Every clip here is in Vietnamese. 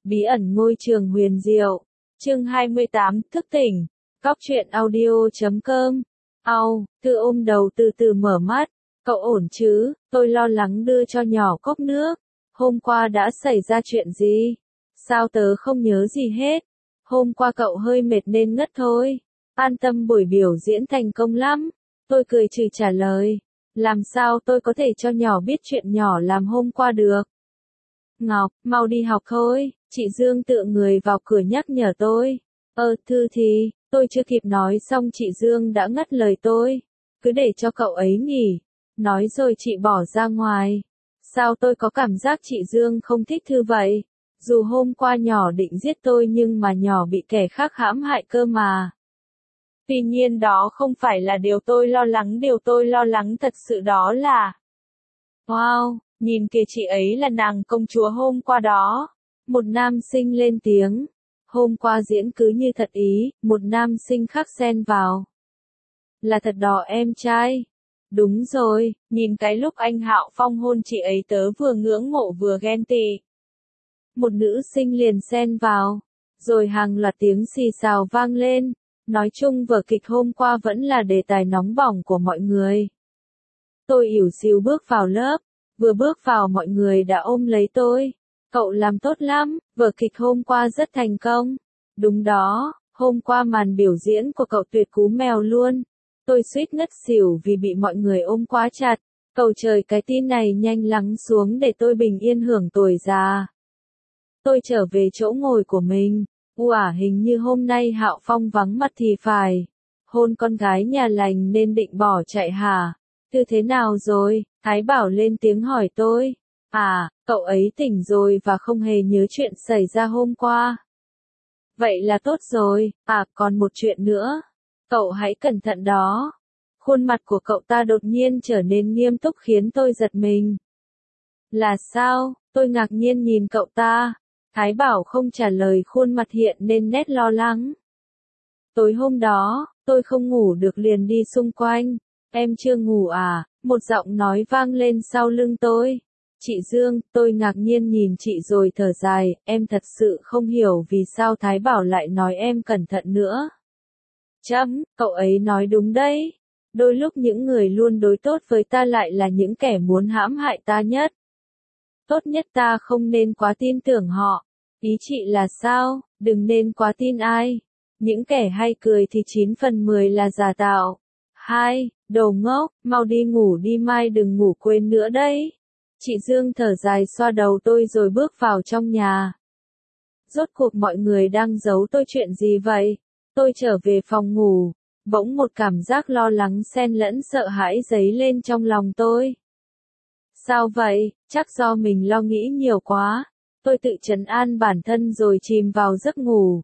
Bí ẩn ngôi trường huyền diệu. Chương 28, thức tỉnh. Cóc truyện audio.com. Tư ôm đầu từ từ mở mắt. Cậu ổn chứ? Tôi lo lắng đưa cho nhỏ cốc nước. Hôm qua đã xảy ra chuyện gì? Sao tớ không nhớ gì hết? Hôm qua cậu hơi mệt nên ngất thôi. An tâm, buổi biểu diễn thành công lắm. Tôi cười trừ trả lời. Làm sao tôi có thể cho nhỏ biết chuyện nhỏ làm hôm qua được? Ngọc, mau đi học thôi. Chị Dương tựa người vào cửa nhắc nhở tôi. Thư thì, tôi chưa kịp nói xong chị Dương đã ngắt lời tôi. Cứ để cho cậu ấy nghỉ. Nói rồi chị bỏ ra ngoài. Sao tôi có cảm giác chị Dương không thích Thư vậy? Dù hôm qua nhỏ định giết tôi nhưng mà nhỏ bị kẻ khác hãm hại cơ mà. Tuy nhiên đó không phải là điều tôi lo lắng thật sự đó là... Wow, nhìn kìa, chị ấy là nàng công chúa hôm qua đó. Một nam sinh lên tiếng. Hôm qua diễn cứ như thật ý, một nam sinh khác xen vào. Là thật đó em trai. Đúng rồi, nhìn cái lúc anh Hạo Phong hôn chị ấy tớ vừa ngưỡng mộ vừa ghen tị. Một nữ sinh liền xen vào. Rồi hàng loạt tiếng xì xào vang lên. Nói chung vở kịch hôm qua vẫn là đề tài nóng bỏng của mọi người. Tôi ỉu xìu bước vào lớp. Vừa bước vào mọi người đã ôm lấy tôi. Cậu làm tốt lắm, vở kịch hôm qua rất thành công. Đúng đó, hôm qua màn biểu diễn của cậu tuyệt cú mèo luôn. Tôi suýt ngất xỉu vì bị mọi người ôm quá chặt. Cầu trời, cái tin này nhanh lắng xuống để tôi bình yên hưởng tuổi già. Tôi trở về chỗ ngồi của mình. Hình như hôm nay Hạo Phong vắng mặt thì phải. Hôn con gái nhà lành nên định bỏ chạy hả? Thư thế nào rồi? Thái Bảo lên tiếng hỏi tôi. Cậu ấy tỉnh rồi và không hề nhớ chuyện xảy ra hôm qua. Vậy là tốt rồi. Còn một chuyện nữa. Cậu hãy cẩn thận đó. Khuôn mặt của cậu ta đột nhiên trở nên nghiêm túc khiến tôi giật mình. Là sao? Tôi ngạc nhiên nhìn cậu ta. Thái Bảo không trả lời, khuôn mặt hiện nên nét lo lắng. Tối hôm đó, tôi không ngủ được liền đi xung quanh. Em chưa ngủ à? Một giọng nói vang lên sau lưng tôi. Chị Dương, tôi ngạc nhiên nhìn chị rồi thở dài, em thật sự không hiểu vì sao Thái Bảo lại nói em cẩn thận nữa. Cậu ấy nói đúng đấy. Đôi lúc những người luôn đối tốt với ta lại là những kẻ muốn hãm hại ta nhất. Tốt nhất ta không nên quá tin tưởng họ. Ý chị là sao? Đừng nên quá tin ai. Những kẻ hay cười thì 9 phần 10 là giả tạo. Đồ ngốc, mau đi ngủ đi, mai đừng ngủ quên nữa đấy. Chị Dương thở dài xoa đầu tôi rồi bước vào trong nhà. Rốt cuộc mọi người đang giấu tôi chuyện gì vậy? Tôi trở về phòng ngủ. Bỗng một cảm giác lo lắng xen lẫn sợ hãi dấy lên trong lòng tôi. Sao vậy? Chắc do mình lo nghĩ nhiều quá. Tôi tự trấn an bản thân rồi chìm vào giấc ngủ.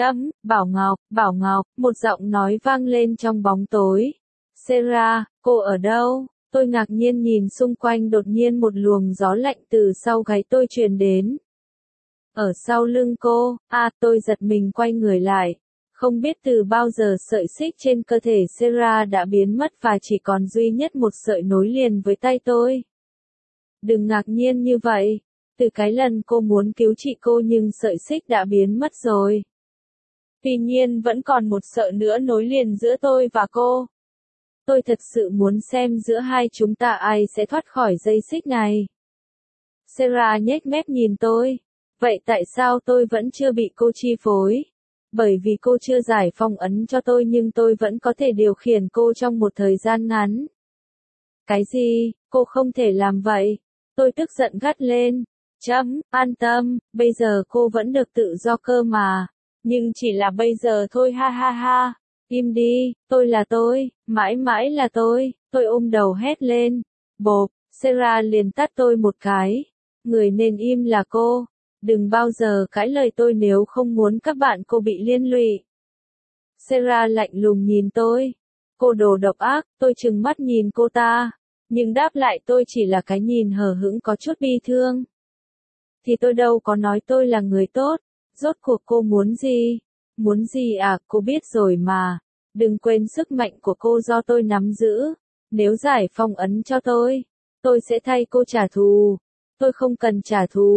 Bảo Ngọc, một giọng nói vang lên trong bóng tối. Sarah, cô ở đâu? Tôi ngạc nhiên nhìn xung quanh, đột nhiên một luồng gió lạnh từ sau gáy tôi truyền đến. Ở sau lưng cô, tôi giật mình quay người lại. Không biết từ bao giờ sợi xích trên cơ thể Sarah đã biến mất và chỉ còn duy nhất một sợi nối liền với tay tôi. Đừng ngạc nhiên như vậy. Từ cái lần cô muốn cứu chị cô nhưng sợi xích đã biến mất rồi. Tuy nhiên vẫn còn một sợi nữa nối liền giữa tôi và cô. Tôi thật sự muốn xem giữa hai chúng ta ai sẽ thoát khỏi dây xích này. Sarah nhếch mép nhìn tôi. Vậy tại sao tôi vẫn chưa bị cô chi phối? Bởi vì cô chưa giải phong ấn cho tôi nhưng tôi vẫn có thể điều khiển cô trong một thời gian ngắn. Cái gì? Cô không thể làm vậy. Tôi tức giận gắt lên. An tâm, bây giờ cô vẫn được tự do cơ mà. Nhưng chỉ là bây giờ thôi, ha ha ha. Im đi, tôi là tôi, mãi mãi là tôi ôm đầu hét lên. Bộp, Sarah liền tát tôi một cái. Người nên im là cô. Đừng bao giờ cãi lời tôi nếu không muốn các bạn cô bị liên lụy. Sarah lạnh lùng nhìn tôi. Cô đồ độc ác, tôi trừng mắt nhìn cô ta. Nhưng đáp lại tôi chỉ là cái nhìn hờ hững có chút bi thương. Thì tôi đâu có nói tôi là người tốt. Rốt cuộc cô muốn gì? Muốn gì à? Cô biết rồi mà. Đừng quên sức mạnh của cô do tôi nắm giữ. Nếu giải phong ấn cho tôi sẽ thay cô trả thù. Tôi không cần trả thù.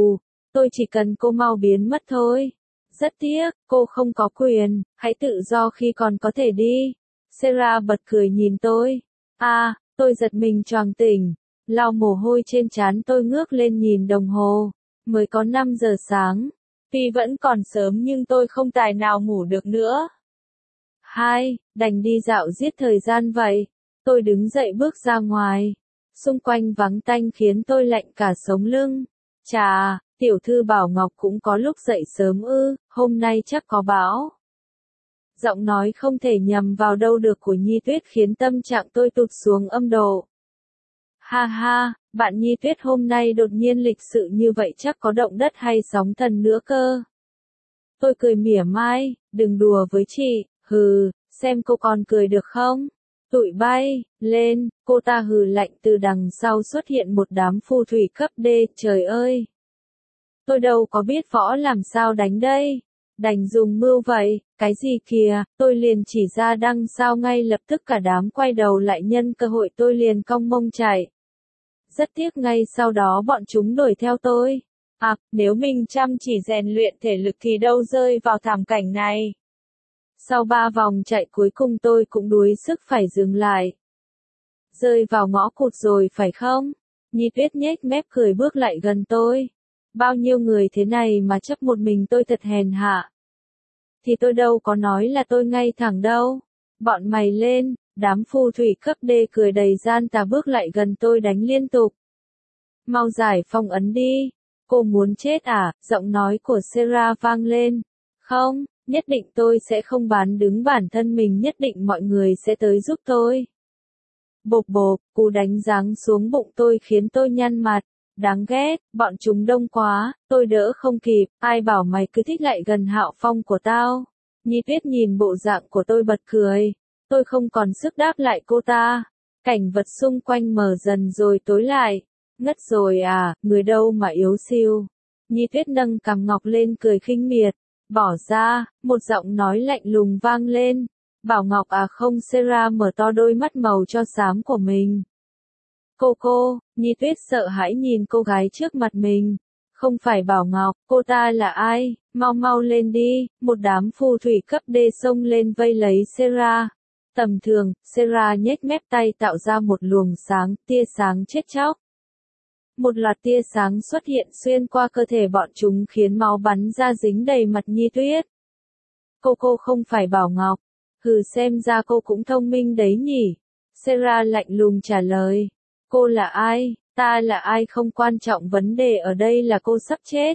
Tôi chỉ cần cô mau biến mất thôi. Rất tiếc, cô không có quyền, hãy tự do khi còn có thể đi. Sarah bật cười nhìn tôi. Tôi giật mình choàng tỉnh. Lau mồ hôi trên trán tôi ngước lên nhìn đồng hồ. Mới có 5 giờ sáng. Tuy vẫn còn sớm nhưng tôi không tài nào ngủ được nữa. Đành đi dạo giết thời gian vậy. Tôi đứng dậy bước ra ngoài. Xung quanh vắng tanh khiến tôi lạnh cả sống lưng. Chà, tiểu thư Bảo Ngọc cũng có lúc dậy sớm ư, hôm nay chắc có bão. Giọng nói không thể nhầm vào đâu được của Nhi Tuyết khiến tâm trạng tôi tụt xuống âm độ. Bạn Nhi Tuyết hôm nay đột nhiên lịch sự như vậy chắc có động đất hay sóng thần nữa cơ. Tôi cười mỉa mai, đừng đùa với chị, xem cô còn cười được không? Tụi bay, lên, cô ta hừ lạnh từ đằng sau xuất hiện một đám phù thủy cấp D, trời ơi! Tôi đâu có biết võ làm sao đánh đây. Đành dùng mưu vậy, cái gì kìa, tôi liền chỉ ra đằng sau ngay lập tức cả đám quay đầu lại nhân cơ hội tôi liền cong mông chạy. Rất tiếc ngay sau đó bọn chúng đuổi theo tôi. Nếu mình chăm chỉ rèn luyện thể lực thì đâu rơi vào thảm cảnh này. Sau 3 vòng chạy cuối cùng tôi cũng đuối sức phải dừng lại. Rơi vào ngõ cụt rồi phải không? Nhi Tuyết nhếch mép cười bước lại gần tôi. Bao nhiêu người thế này mà chấp một mình tôi thật hèn hạ. Thì tôi đâu có nói là tôi ngay thẳng đâu. Bọn mày lên, đám phù thủy cấp D cười đầy gian tà bước lại gần tôi đánh liên tục. Mau giải phong ấn đi. Cô muốn chết à? Giọng nói của Sarah vang lên. Không, nhất định tôi sẽ không bán đứng bản thân mình, nhất định mọi người sẽ tới giúp tôi. Bộp bộp, cú đánh giáng xuống bụng tôi khiến tôi nhăn mặt. Đáng ghét, bọn chúng đông quá, tôi đỡ không kịp, ai bảo mày cứ thích lại gần Hạo Phong của tao. Nhi Tuyết nhìn bộ dạng của tôi bật cười. Tôi không còn sức đáp lại cô ta. Cảnh vật xung quanh mờ dần rồi tối lại. Ngất rồi à, người đâu mà yếu siêu. Nhi Tuyết nâng cằm ngọc lên cười khinh miệt. Bỏ ra, một giọng nói lạnh lùng vang lên. Bảo Ngọc à không? Sarah mở to đôi mắt màu cho xám của mình. Cô, Nhi Tuyết sợ hãi nhìn cô gái trước mặt mình. Không phải Bảo Ngọc, cô ta là ai? Mau lên đi, một đám phù thủy cấp D xông lên vây lấy Sarah. Tầm thường, Sarah nhếch mép tay tạo ra một luồng sáng, tia sáng chết chóc. Một loạt tia sáng xuất hiện xuyên qua cơ thể bọn chúng khiến máu bắn ra dính đầy mặt Nhi Tuyết. Cô không phải Bảo Ngọc. Xem ra cô cũng thông minh đấy nhỉ. Sarah lạnh lùng trả lời. Cô là ai? Ta là ai không quan trọng, vấn đề ở đây là cô sắp chết.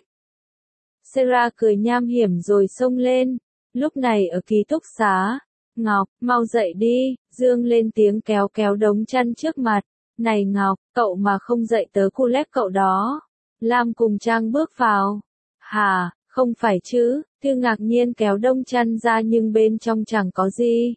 Sarah cười nham hiểm rồi xông lên. Lúc này ở ký túc xá. Ngọc, mau dậy đi, Dương lên tiếng kéo đống chăn trước mặt. Này Ngọc, cậu mà không dậy tớ cu lép cậu đó. Lam cùng Trang bước vào. Hả, không phải chứ, Thư ngạc nhiên kéo đống chăn ra nhưng bên trong chẳng có gì.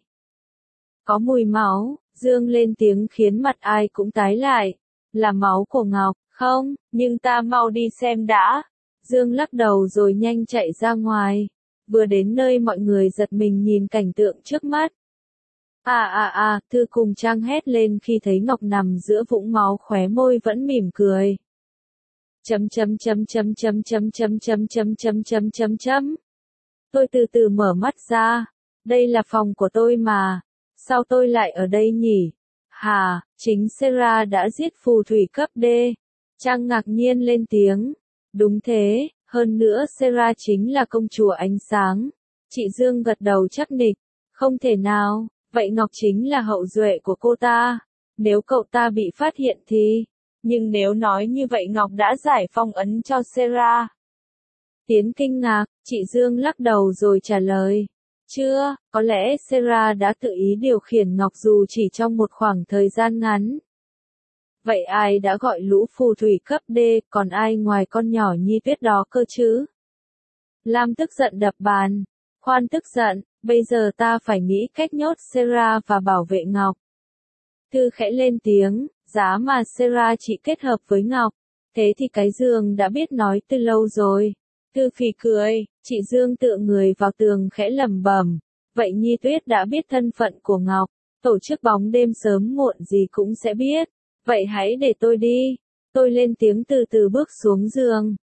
Có mùi máu, Dương lên tiếng khiến mặt ai cũng tái lại. Là máu của Ngọc, không, nhưng ta mau đi xem đã. Dương lắc đầu rồi nhanh chạy ra ngoài. Vừa đến nơi mọi người giật mình nhìn cảnh tượng trước mắt. Thư cùng Trang hét lên khi thấy Ngọc nằm giữa vũng máu, khóe môi vẫn mỉm cười. Tôi từ từ mở mắt ra. Đây là phòng của tôi mà. Sao tôi lại ở đây nhỉ? Chính Sarah đã giết phù thủy cấp D. Trang ngạc nhiên lên tiếng. Đúng thế, hơn nữa Sarah chính là công chúa ánh sáng. Chị Dương gật đầu chắc nịch. Không thể nào, vậy Ngọc chính là hậu duệ của cô ta. Nếu cậu ta bị phát hiện thì... Nhưng nếu nói như vậy Ngọc đã giải phong ấn cho Sarah. Tiến kinh ngạc, chị Dương lắc đầu rồi trả lời. Chưa, có lẽ Sarah đã tự ý điều khiển Ngọc dù chỉ trong một khoảng thời gian ngắn. Vậy ai đã gọi lũ phù thủy cấp D, còn ai ngoài con nhỏ Nhi Tuyết đó cơ chứ? Lam tức giận đập bàn. Khoan tức giận, bây giờ ta phải nghĩ cách nhốt Sarah và bảo vệ Ngọc. Thư khẽ lên tiếng, giá mà Sarah chỉ kết hợp với Ngọc. Thế thì cái giường đã biết nói từ lâu rồi. Thư phì cười, chị Dương tựa người vào tường khẽ lẩm bẩm. Vậy Nhi Tuyết đã biết thân phận của Ngọc. Tổ chức bóng đêm sớm muộn gì cũng sẽ biết. Vậy hãy để tôi đi. Tôi lên tiếng từ từ bước xuống giường.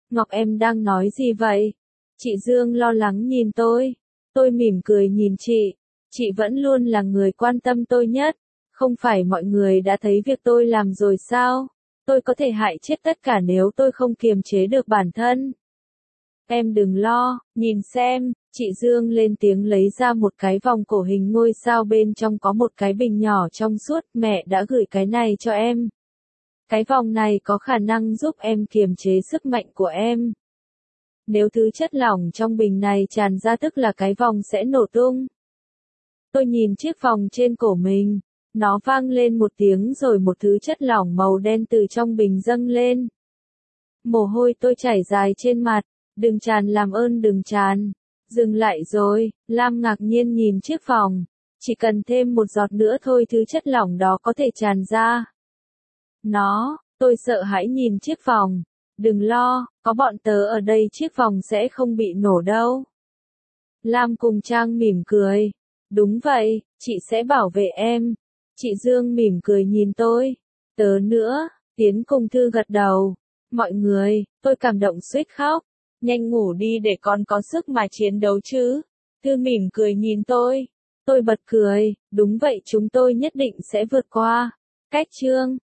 Ngọc em đang nói gì vậy? Chị Dương lo lắng nhìn tôi. Tôi mỉm cười nhìn chị vẫn luôn là người quan tâm tôi nhất. Không phải mọi người đã thấy việc tôi làm rồi sao? Tôi có thể hại chết tất cả nếu tôi không kiềm chế được bản thân. Em đừng lo, nhìn xem, chị Dương lên tiếng lấy ra một cái vòng cổ hình ngôi sao bên trong có một cái bình nhỏ trong suốt, mẹ đã gửi cái này cho em. Cái vòng này có khả năng giúp em kiềm chế sức mạnh của em. Nếu thứ chất lỏng trong bình này tràn ra tức là cái vòng sẽ nổ tung. Tôi nhìn chiếc vòng trên cổ mình, nó vang lên một tiếng rồi một thứ chất lỏng màu đen từ trong bình dâng lên. Mồ hôi tôi chảy dài trên mặt, đừng tràn làm ơn đừng tràn. Dừng lại rồi, Lam ngạc nhiên nhìn chiếc vòng, chỉ cần thêm một giọt nữa thôi thứ chất lỏng đó có thể tràn ra. Tôi sợ hãi nhìn chiếc vòng, đừng lo, có bọn tớ ở đây chiếc vòng sẽ không bị nổ đâu. Lam cùng Trang mỉm cười, đúng vậy, chị sẽ bảo vệ em. Chị Dương mỉm cười nhìn tôi, tớ nữa, Tiến cùng Thư gật đầu. Mọi người, tôi cảm động suýt khóc. Nhanh ngủ đi để con có sức mà chiến đấu chứ. Thư mỉm cười nhìn tôi. Tôi bật cười, đúng vậy chúng tôi nhất định sẽ vượt qua. Cách chương